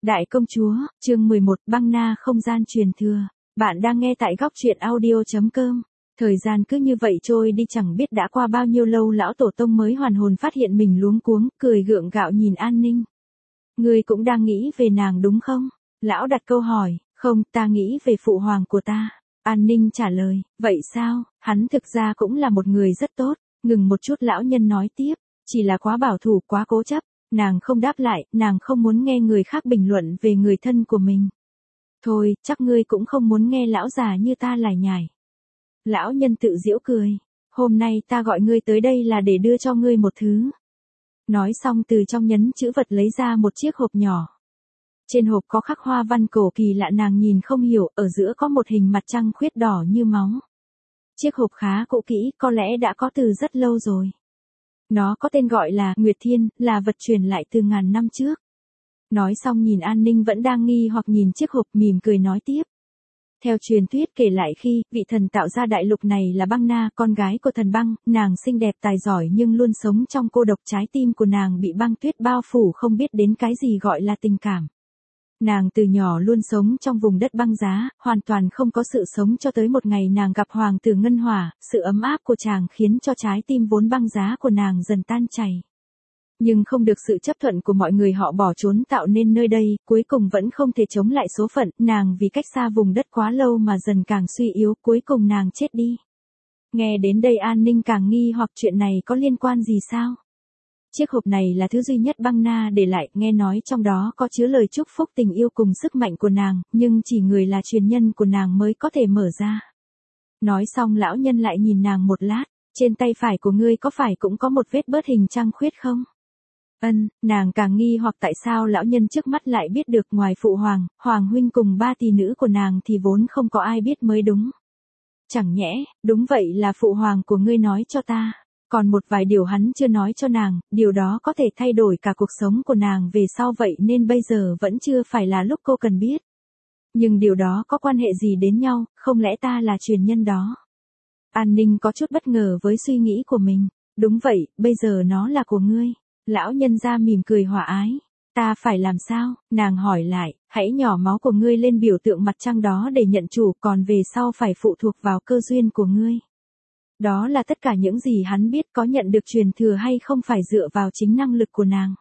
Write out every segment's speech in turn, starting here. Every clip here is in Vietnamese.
Đại công chúa, chương 11, băng na không gian truyền thừa. Bạn đang nghe tại góc truyện audio.com. Thời gian cứ như vậy trôi đi, chẳng biết đã qua bao nhiêu lâu, lão tổ tông mới hoàn hồn phát hiện mình luống cuống, cười gượng gạo nhìn An Ninh. Ngươi cũng đang nghĩ về nàng đúng không? Lão đặt câu hỏi. Không, ta nghĩ về phụ hoàng của ta. An Ninh trả lời. Vậy sao? Hắn thực ra cũng là một người rất tốt. Ngừng một chút, lão nhân nói tiếp. Chỉ là quá bảo thủ, quá cố chấp. Nàng không đáp lại, nàng không muốn nghe người khác bình luận về người thân của mình. Thôi, chắc ngươi cũng không muốn nghe lão già như ta lải nhải. Lão nhân tự giễu cười. Hôm nay ta gọi ngươi tới đây là để đưa cho ngươi một thứ. Nói xong từ trong nhẫn chữ vật lấy ra một chiếc hộp nhỏ. Trên hộp có khắc hoa văn cổ kỳ lạ, nàng nhìn không hiểu, ở giữa có một hình mặt trăng khuyết đỏ như máu. Chiếc hộp khá cũ kỹ, có lẽ đã có từ rất lâu rồi. Nó có tên gọi là Nguyệt Thiên, là vật truyền lại từ ngàn năm trước. Nói xong nhìn An Ninh vẫn đang nghi hoặc nhìn chiếc hộp, mỉm cười nói tiếp. Theo truyền thuyết kể lại, khi vị thần tạo ra đại lục này là Băng Na, con gái của thần băng, nàng xinh đẹp tài giỏi nhưng luôn sống trong cô độc, trái tim của nàng bị băng tuyết bao phủ, không biết đến cái gì gọi là tình cảm. Nàng từ nhỏ luôn sống trong vùng đất băng giá, hoàn toàn không có sự sống, cho tới một ngày nàng gặp hoàng tử Ngân Hỏa, sự ấm áp của chàng khiến cho trái tim vốn băng giá của nàng dần tan chảy. Nhưng không được sự chấp thuận của mọi người, họ bỏ trốn tạo nên nơi đây, cuối cùng vẫn không thể chống lại số phận, nàng vì cách xa vùng đất quá lâu mà dần càng suy yếu, cuối cùng nàng chết đi. Nghe đến đây An Ninh càng nghi hoặc chuyện này có liên quan gì sao? Chiếc hộp này là thứ duy nhất Băng Na để lại, nghe nói trong đó có chứa lời chúc phúc tình yêu cùng sức mạnh của nàng, nhưng chỉ người là truyền nhân của nàng mới có thể mở ra. Nói xong lão nhân lại nhìn nàng một lát, trên tay phải của ngươi có phải cũng có một vết bớt hình trăng khuyết không? Nàng càng nghi hoặc tại sao lão nhân trước mắt lại biết được, ngoài phụ hoàng, hoàng huynh cùng ba tỷ nữ của nàng thì vốn không có ai biết mới đúng. Chẳng nhẽ, đúng vậy là phụ hoàng của ngươi nói cho ta. Còn một vài điều hắn chưa nói cho nàng, điều đó có thể thay đổi cả cuộc sống của nàng về sau, vậy nên bây giờ vẫn chưa phải là lúc cô cần biết. Nhưng điều đó có quan hệ gì đến nhau, không lẽ ta là truyền nhân đó? An Ninh có chút bất ngờ với suy nghĩ của mình. Đúng vậy, bây giờ nó là của ngươi. Lão nhân ra mỉm cười hòa ái. Ta phải làm sao? Nàng hỏi lại. Hãy nhỏ máu của ngươi lên biểu tượng mặt trăng đó để nhận chủ, còn về sau phải phụ thuộc vào cơ duyên của ngươi. Đó là tất cả những gì hắn biết, có nhận được truyền thừa hay không phải dựa vào chính năng lực của nàng.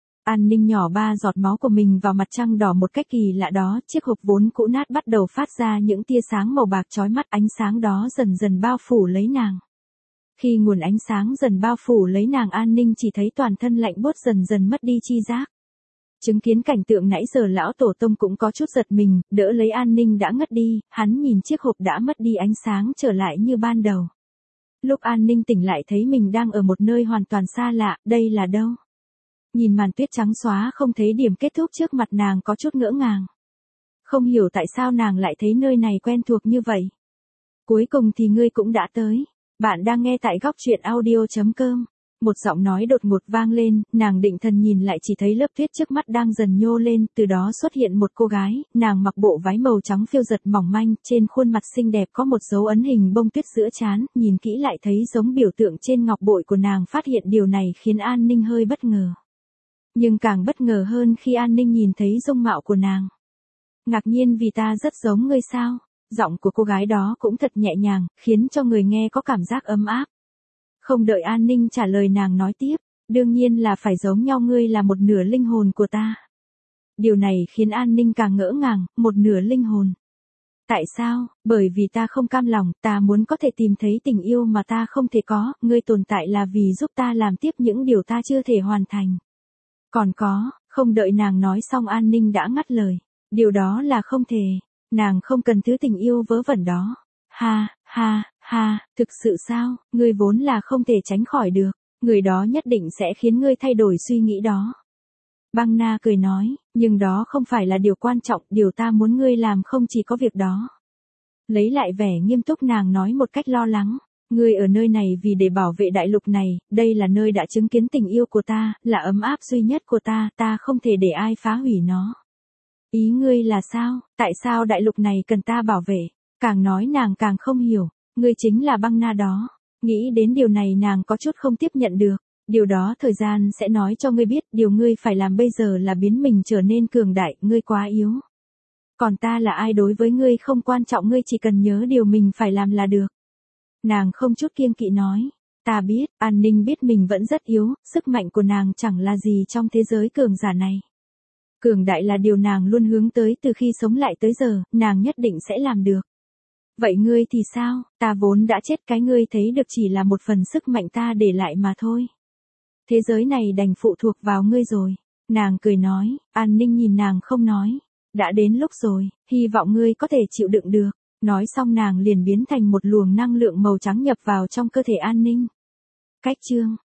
An Ninh nhỏ 3 giọt máu của mình vào mặt trăng đỏ một cách kỳ lạ đó, chiếc hộp vốn cũ nát bắt đầu phát ra những tia sáng màu bạc chói mắt, ánh sáng đó dần dần bao phủ lấy nàng. Khi nguồn ánh sáng dần bao phủ lấy nàng, An Ninh chỉ thấy toàn thân lạnh buốt, dần dần mất đi chi giác. Chứng kiến cảnh tượng nãy giờ, lão tổ tông cũng có chút giật mình, đỡ lấy An Ninh đã ngất đi, hắn nhìn chiếc hộp đã mất đi ánh sáng trở lại như ban đầu. Lúc An Ninh tỉnh lại thấy mình đang ở một nơi hoàn toàn xa lạ, đây là đâu? Nhìn màn tuyết trắng xóa không thấy điểm kết thúc trước mặt, nàng có chút ngỡ ngàng. Không hiểu tại sao nàng lại thấy nơi này quen thuộc như vậy. Cuối cùng thì ngươi cũng đã tới. Bạn đang nghe tại góc truyện audio.com. Một giọng nói đột ngột vang lên, nàng định thần nhìn lại chỉ thấy lớp tuyết trước mắt đang dần nhô lên, từ đó xuất hiện một cô gái, nàng mặc bộ váy màu trắng phiêu giật mỏng manh, trên khuôn mặt xinh đẹp có một dấu ấn hình bông tuyết giữa trán, nhìn kỹ lại thấy giống biểu tượng trên ngọc bội của nàng, phát hiện điều này khiến An Ninh hơi bất ngờ. Nhưng càng bất ngờ hơn khi An Ninh nhìn thấy dung mạo của nàng. Ngạc nhiên vì ta rất giống ngươi sao? Giọng của cô gái đó cũng thật nhẹ nhàng, khiến cho người nghe có cảm giác ấm áp. Không đợi An Ninh trả lời, nàng nói tiếp, đương nhiên là phải giống nhau, ngươi là một nửa linh hồn của ta. Điều này khiến An Ninh càng ngỡ ngàng, một nửa linh hồn. Tại sao? Bởi vì ta không cam lòng, ta muốn có thể tìm thấy tình yêu mà ta không thể có, ngươi tồn tại là vì giúp ta làm tiếp những điều ta chưa thể hoàn thành. Còn có, không đợi nàng nói xong An Ninh đã ngắt lời, điều đó là không thể, nàng không cần thứ tình yêu vớ vẩn đó. Ha, thực sự sao? Ngươi vốn là không thể tránh khỏi được, người đó nhất định sẽ khiến ngươi thay đổi suy nghĩ đó. Băng Na cười nói, nhưng đó không phải là điều quan trọng, điều ta muốn ngươi làm không chỉ có việc đó. Lấy lại vẻ nghiêm túc, nàng nói một cách lo lắng, ngươi ở nơi này vì để bảo vệ đại lục này, đây là nơi đã chứng kiến tình yêu của ta, là ấm áp duy nhất của ta, ta không thể để ai phá hủy nó. Ý ngươi là sao? Tại sao đại lục này cần ta bảo vệ? Càng nói nàng càng không hiểu. Ngươi chính là Băng Na đó. Nghĩ đến điều này nàng có chút không tiếp nhận được. Điều đó thời gian sẽ nói cho ngươi biết, điều ngươi phải làm bây giờ là biến mình trở nên cường đại, ngươi quá yếu. Còn ta là ai đối với ngươi không quan trọng, ngươi chỉ cần nhớ điều mình phải làm là được. Nàng không chút kiêng kỵ nói. Ta biết, An Ninh biết mình vẫn rất yếu, sức mạnh của nàng chẳng là gì trong thế giới cường giả này. Cường đại là điều nàng luôn hướng tới từ khi sống lại tới giờ, nàng nhất định sẽ làm được. Vậy ngươi thì sao, ta vốn đã chết, cái ngươi thấy được chỉ là một phần sức mạnh ta để lại mà thôi. Thế giới này đành phụ thuộc vào ngươi rồi. Nàng cười nói, An Ninh nhìn nàng không nói. Đã đến lúc rồi, hy vọng ngươi có thể chịu đựng được. Nói xong nàng liền biến thành một luồng năng lượng màu trắng nhập vào trong cơ thể An Ninh. Cách chương